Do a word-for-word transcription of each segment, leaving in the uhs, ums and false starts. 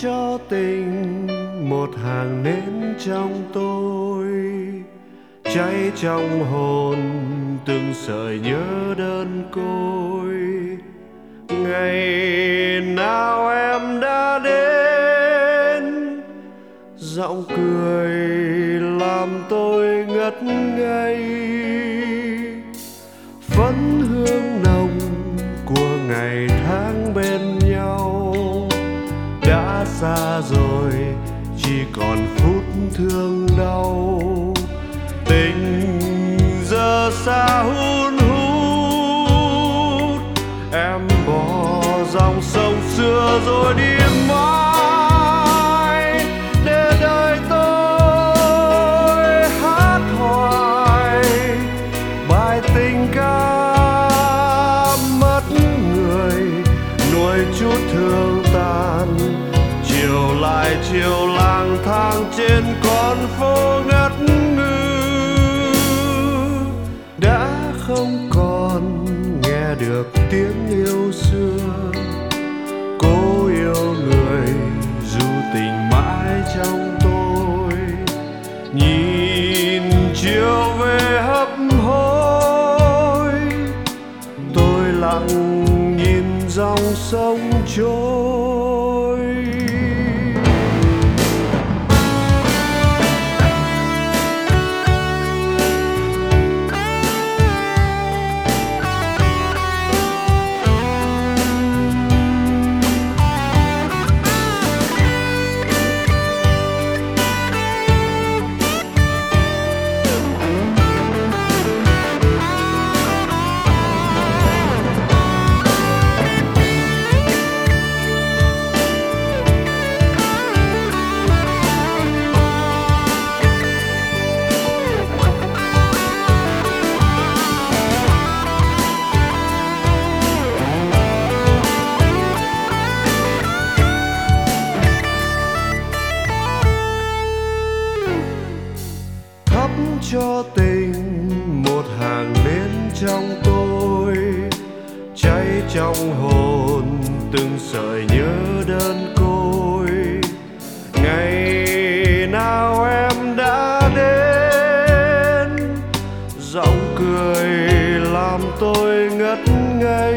cho tình một hàng nến trong tôi, cháy trong hồn từng sợi nhớ đơn côi. Ngày nào em đã đến, giọng cười làm tôi ngất ngây. Phấn hương nồng của ngày tháng bên nhau đã xa rồi, chỉ còn phút thương đau. Tình giờ xa hun hút, em bỏ dòng sông xưa rồi đi mãi, để đời tôi hát hoài bài tình ca mất người, nuôi chút thương tàn. Chiều lại chiều lang thang trên con phố ngất ngư, đã không còn nghe được tiếng yêu xưa. Cố yêu người dù tình mãi trong tôi, nhìn chiều về hấp hối, tôi lặng nhìn dòng sông trôi. Cho tình một hàng nến trong tôi, cháy trong hồn từng sợi nhớ đơn côi. Ngày nào em đã đến, giọng cười làm tôi ngất ngây.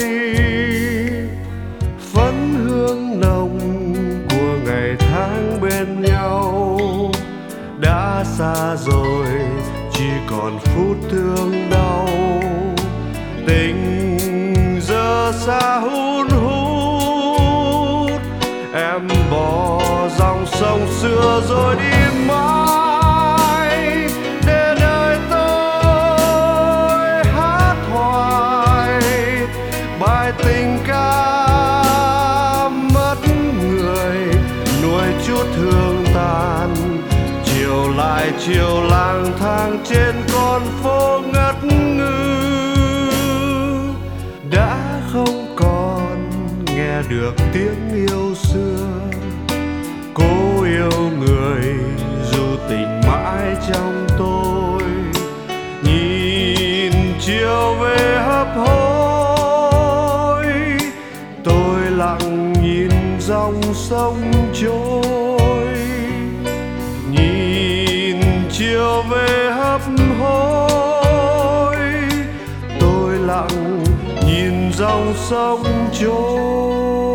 Phấn hương nồng của ngày tháng bên nhau đã xa rồi, chỉ còn phút thương đau. Tình giờ xa hun hút, em bỏ dòng sông xưa rồi đi mãi, để đời tôi hát hoài bài tình ca mất người, nuôi chút thương tàn. Chiều lại chiều lang thang trên con phố ngất ngư, đã không còn nghe được tiếng yêu xưa. Cố yêu người dù tình mãi trong tôi, nhìn chiều về hấp hối, tôi lặng nhìn dòng sông trôi. Nhìn chiều về hấp hối, tôi lặng nhìn dòng sông trôi.